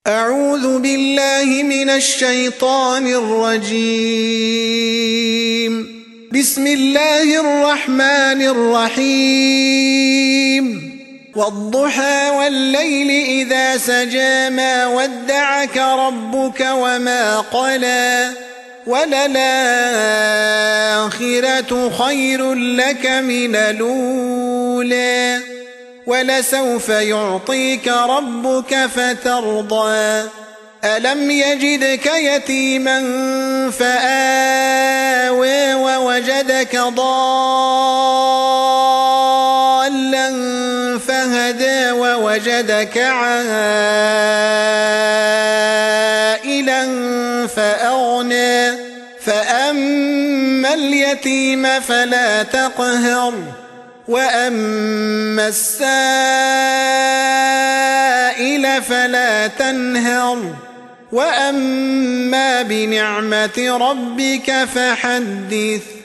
أعوذ بالله من الشيطان الرجيم. بسم الله الرحمن الرحيم. والضحى والليل إذا سجى ما ودعك ربك وما قلى وللآخرة خير لك من الأولى ولسوف يعطيك ربك فترضى ألم يجدك يتيما فآوى ووجدك ضالا فهدى ووجدك عائلا فأغنى فأما اليتيم فلا تقهر وأما السائل فلا تنهر وأما بنعمة ربك فحدث.